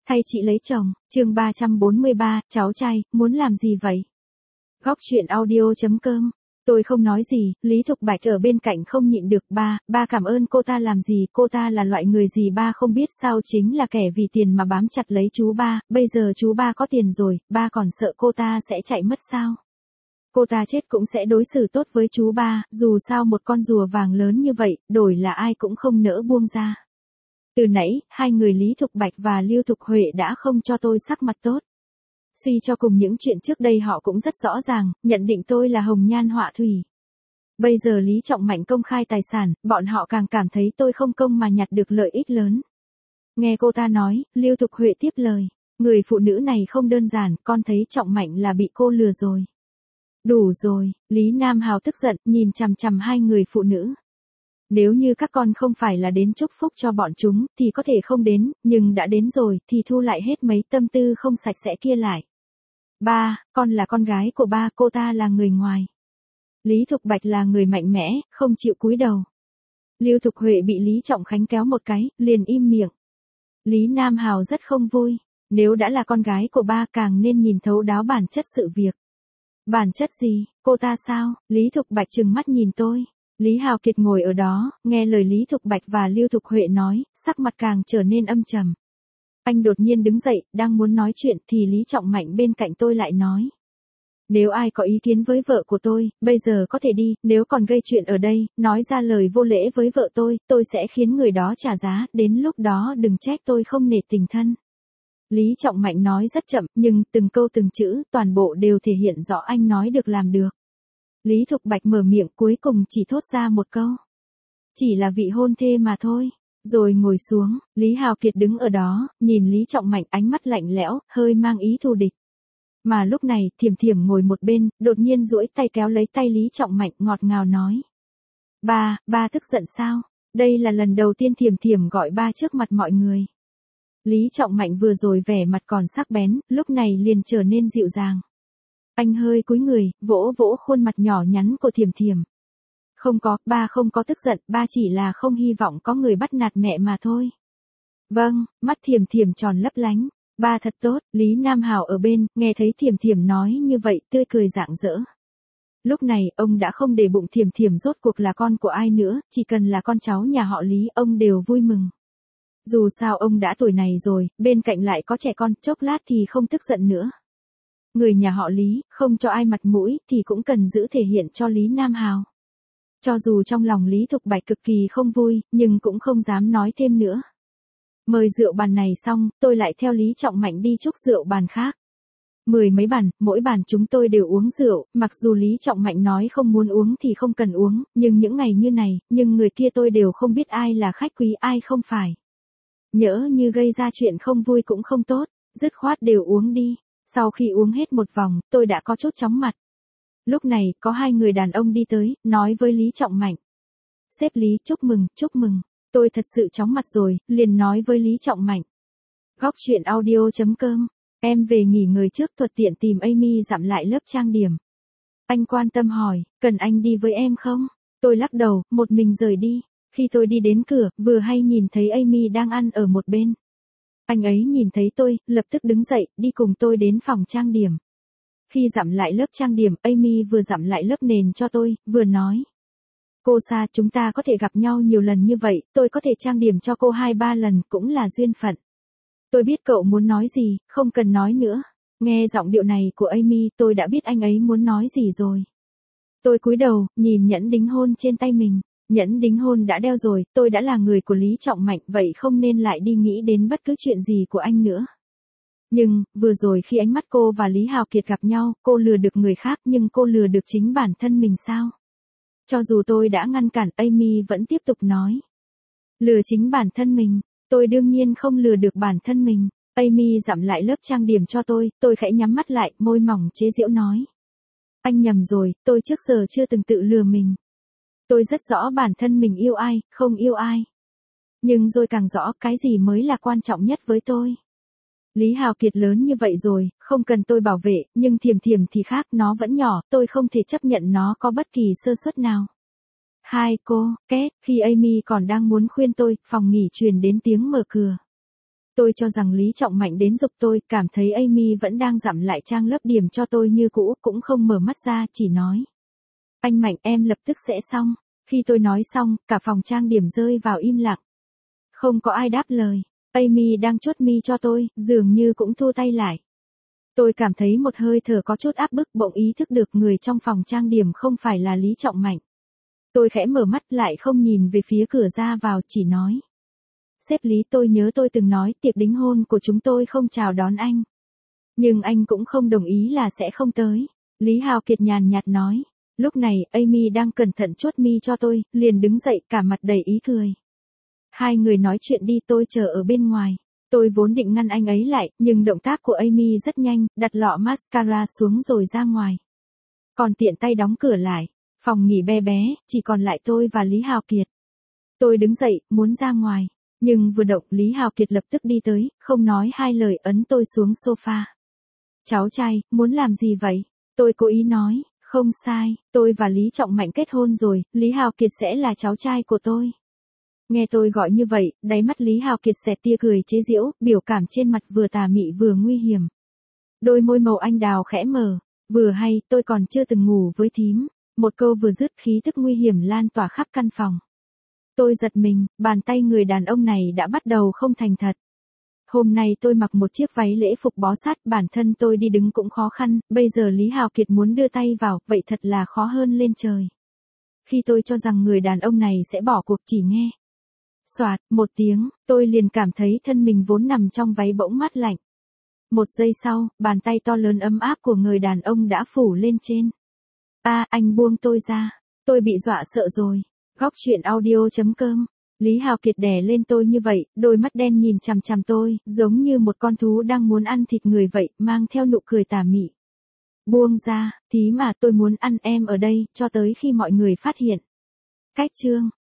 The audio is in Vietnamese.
Hay chị lấy chồng, chương 343, cháu trai, muốn làm gì vậy? Góc chuyện audio.com. Tôi không nói gì, Lý Thục Bạch ở bên cạnh không nhịn được. Ba cảm ơn cô ta làm gì, cô ta là loại người gì ba không biết sao, chính là kẻ vì tiền mà bám chặt lấy chú ba, bây giờ chú ba có tiền rồi, ba còn sợ cô ta sẽ chạy mất sao? Cô ta chết cũng sẽ đối xử tốt với chú ba, dù sao một con rùa vàng lớn như vậy, đổi là ai cũng không nỡ buông ra. Từ nãy, hai người Lý Thục Bạch và Lưu Thục Huệ đã không cho tôi sắc mặt tốt. Suy cho cùng những chuyện trước đây họ cũng rất rõ ràng, nhận định tôi là hồng nhan họa thủy. Bây giờ Lý Trọng Mạnh công khai tài sản, bọn họ càng cảm thấy tôi không công mà nhặt được lợi ích lớn. Nghe cô ta nói, Lưu Thục Huệ tiếp lời. Người phụ nữ này không đơn giản, con thấy Trọng Mạnh là bị cô lừa rồi. Đủ rồi, Lý Nam Hào tức giận, nhìn chằm chằm hai người phụ nữ. Nếu như các con không phải là đến chúc phúc cho bọn chúng, thì có thể không đến, nhưng đã đến rồi, thì thu lại hết mấy tâm tư không sạch sẽ kia lại. Ba, con là con gái của ba, cô ta là người ngoài. Lý Thục Bạch là người mạnh mẽ, không chịu cúi đầu. Lưu Thục Huệ bị Lý Trọng Khánh kéo một cái, liền im miệng. Lý Nam Hào rất không vui. Nếu đã là con gái của ba càng nên nhìn thấu đáo bản chất sự việc. Bản chất gì, cô ta sao? Lý Thục Bạch trừng mắt nhìn tôi. Lý Hào Kiệt ngồi ở đó, nghe lời Lý Thục Bạch và Lưu Thục Huệ nói, sắc mặt càng trở nên âm trầm. Anh đột nhiên đứng dậy, đang muốn nói chuyện thì Lý Trọng Mạnh bên cạnh tôi lại nói. Nếu ai có ý kiến với vợ của tôi, bây giờ có thể đi, nếu còn gây chuyện ở đây, nói ra lời vô lễ với vợ tôi sẽ khiến người đó trả giá, đến lúc đó đừng trách tôi không nể tình thân. Lý Trọng Mạnh nói rất chậm, nhưng từng câu từng chữ, toàn bộ đều thể hiện rõ anh nói được làm được. Lý Thục Bạch mở miệng cuối cùng chỉ thốt ra một câu. Chỉ là vị hôn thê mà thôi. Rồi ngồi xuống, Lý Hào Kiệt đứng ở đó, nhìn Lý Trọng Mạnh ánh mắt lạnh lẽo, hơi mang ý thù địch. Mà lúc này, Thiểm Thiểm ngồi một bên, đột nhiên duỗi tay kéo lấy tay Lý Trọng Mạnh ngọt ngào nói. Ba tức giận sao? Đây là lần đầu tiên Thiểm Thiểm gọi ba trước mặt mọi người. Lý Trọng Mạnh vừa rồi vẻ mặt còn sắc bén, lúc này liền trở nên dịu dàng. Anh hơi cúi người, vỗ vỗ khuôn mặt nhỏ nhắn của Thiểm Thiểm. Không có, ba không có tức giận, ba chỉ là không hy vọng có người bắt nạt mẹ mà thôi. Vâng, mắt Thiểm Thiểm tròn lấp lánh. Ba thật tốt, Lý Nam Hào ở bên, nghe thấy Thiểm Thiểm nói như vậy, tươi cười rạng rỡ. Lúc này, ông đã không để bụng Thiểm Thiểm rốt cuộc là con của ai nữa, chỉ cần là con cháu nhà họ Lý, ông đều vui mừng. Dù sao ông đã tuổi này rồi, bên cạnh lại có trẻ con, chốc lát thì không tức giận nữa. Người nhà họ Lý, không cho ai mặt mũi, thì cũng cần giữ thể hiện cho Lý Nam Hào. Cho dù trong lòng Lý Thục Bạch cực kỳ không vui, nhưng cũng không dám nói thêm nữa. Mời rượu bàn này xong, tôi lại theo Lý Trọng Mạnh đi chúc rượu bàn khác. 10 mấy bàn, mỗi bàn chúng tôi đều uống rượu, mặc dù Lý Trọng Mạnh nói không muốn uống thì không cần uống, nhưng những ngày như này, nhưng người kia tôi đều không biết ai là khách quý ai không phải. Nhỡ như gây ra chuyện không vui cũng không tốt, dứt khoát đều uống đi. Sau khi uống hết một vòng, tôi đã có chút chóng mặt. Lúc này, có hai người đàn ông đi tới, nói với Lý Trọng Mạnh. Sếp Lý, chúc mừng, chúc mừng. Tôi thật sự chóng mặt rồi, liền nói với Lý Trọng Mạnh. Góc chuyện audio.com. Em về nghỉ ngơi trước, thuận tiện tìm Amy dặm lại lớp trang điểm. Anh quan tâm hỏi, cần anh đi với em không? Tôi lắc đầu, một mình rời đi. Khi tôi đi đến cửa, vừa hay nhìn thấy Amy đang ăn ở một bên. Anh ấy nhìn thấy tôi, lập tức đứng dậy, đi cùng tôi đến phòng trang điểm. Khi dặm lại lớp trang điểm, Amy vừa dặm lại lớp nền cho tôi, vừa nói. Cô Sa, chúng ta có thể gặp nhau nhiều lần như vậy, tôi có thể trang điểm cho cô 2-3 lần, cũng là duyên phận. Tôi biết cậu muốn nói gì, không cần nói nữa. Nghe giọng điệu này của Amy, tôi đã biết anh ấy muốn nói gì rồi. Tôi cúi đầu, nhìn nhẫn đính hôn trên tay mình. Nhẫn đính hôn đã đeo rồi, tôi đã là người của Lý Trọng Mạnh, vậy không nên lại đi nghĩ đến bất cứ chuyện gì của anh nữa. Nhưng, vừa rồi khi ánh mắt cô và Lý Hào Kiệt gặp nhau, cô lừa được người khác nhưng cô lừa được chính bản thân mình sao? Cho dù tôi đã ngăn cản, Amy vẫn tiếp tục nói. Lừa chính bản thân mình, tôi đương nhiên không lừa được bản thân mình. Amy dặm lại lớp trang điểm cho tôi khẽ nhắm mắt lại, môi mỏng chế giễu nói. Anh nhầm rồi, tôi trước giờ chưa từng tự lừa mình. Tôi rất rõ bản thân mình yêu ai, không yêu ai. Nhưng rồi càng rõ cái gì mới là quan trọng nhất với tôi. Lý Hào Kiệt lớn như vậy rồi, không cần tôi bảo vệ, nhưng Thiểm Thiểm thì khác, nó vẫn nhỏ, tôi không thể chấp nhận nó có bất kỳ sơ suất nào. Hai cô, két, khi Amy còn đang muốn khuyên tôi, phòng nghỉ truyền đến tiếng mở cửa. Tôi cho rằng Lý Trọng Mạnh đến giục tôi, cảm thấy Amy vẫn đang dặm lại trang lớp điểm cho tôi như cũ, cũng không mở mắt ra, chỉ nói. Anh Mạnh, em lập tức sẽ xong. Khi tôi nói xong, cả phòng trang điểm rơi vào im lặng. Không có ai đáp lời. Amy đang chốt mi cho tôi, dường như cũng thu tay lại. Tôi cảm thấy một hơi thở có chút áp bức, bỗng ý thức được người trong phòng trang điểm không phải là Lý Trọng Mạnh. Tôi khẽ mở mắt lại, không nhìn về phía cửa ra vào, chỉ nói. Sếp Lý, tôi nhớ tôi từng nói tiệc đính hôn của chúng tôi không chào đón anh. Nhưng anh cũng không đồng ý là sẽ không tới. Lý Hào Kiệt nhàn nhạt nói. Lúc này, Amy đang cẩn thận chốt mi cho tôi, liền đứng dậy, cả mặt đầy ý cười. Hai người nói chuyện đi, tôi chờ ở bên ngoài. Tôi vốn định ngăn anh ấy lại, nhưng động tác của Amy rất nhanh, đặt lọ mascara xuống rồi ra ngoài. Còn tiện tay đóng cửa lại. Phòng nghỉ bé bé, chỉ còn lại tôi và Lý Hào Kiệt. Tôi đứng dậy, muốn ra ngoài. Nhưng vừa động, Lý Hào Kiệt lập tức đi tới, không nói hai lời, ấn tôi xuống sofa. Cháu trai, muốn làm gì vậy? Tôi cố ý nói, không sai, tôi và Lý Trọng Mạnh kết hôn rồi, Lý Hào Kiệt sẽ là cháu trai của tôi. Nghe tôi gọi như vậy, đáy mắt Lý Hào Kiệt xẹt tia cười chế giễu, biểu cảm trên mặt vừa tà mị vừa nguy hiểm. Đôi môi màu anh đào khẽ mở, vừa hay, tôi còn chưa từng ngủ với thím. Một câu vừa dứt, khí tức nguy hiểm lan tỏa khắp căn phòng. Tôi giật mình, bàn tay người đàn ông này đã bắt đầu không thành thật. Hôm nay tôi mặc một chiếc váy lễ phục bó sát, bản thân tôi đi đứng cũng khó khăn, bây giờ Lý Hào Kiệt muốn đưa tay vào, vậy thật là khó hơn lên trời. Khi tôi cho rằng người đàn ông này sẽ bỏ cuộc, chỉ nghe. Xoạt, một tiếng, tôi liền cảm thấy thân mình vốn nằm trong váy bỗng mát lạnh. Một giây sau, bàn tay to lớn ấm áp của người đàn ông đã phủ lên trên. Anh buông tôi ra. Tôi bị dọa sợ rồi. Góc truyện audio.com. Lý Hào Kiệt đè lên tôi như vậy, đôi mắt đen nhìn chằm chằm tôi, giống như một con thú đang muốn ăn thịt người vậy, mang theo nụ cười tà mị. Buông ra, thím à, tôi muốn ăn em ở đây, cho tới khi mọi người phát hiện. Cách chương.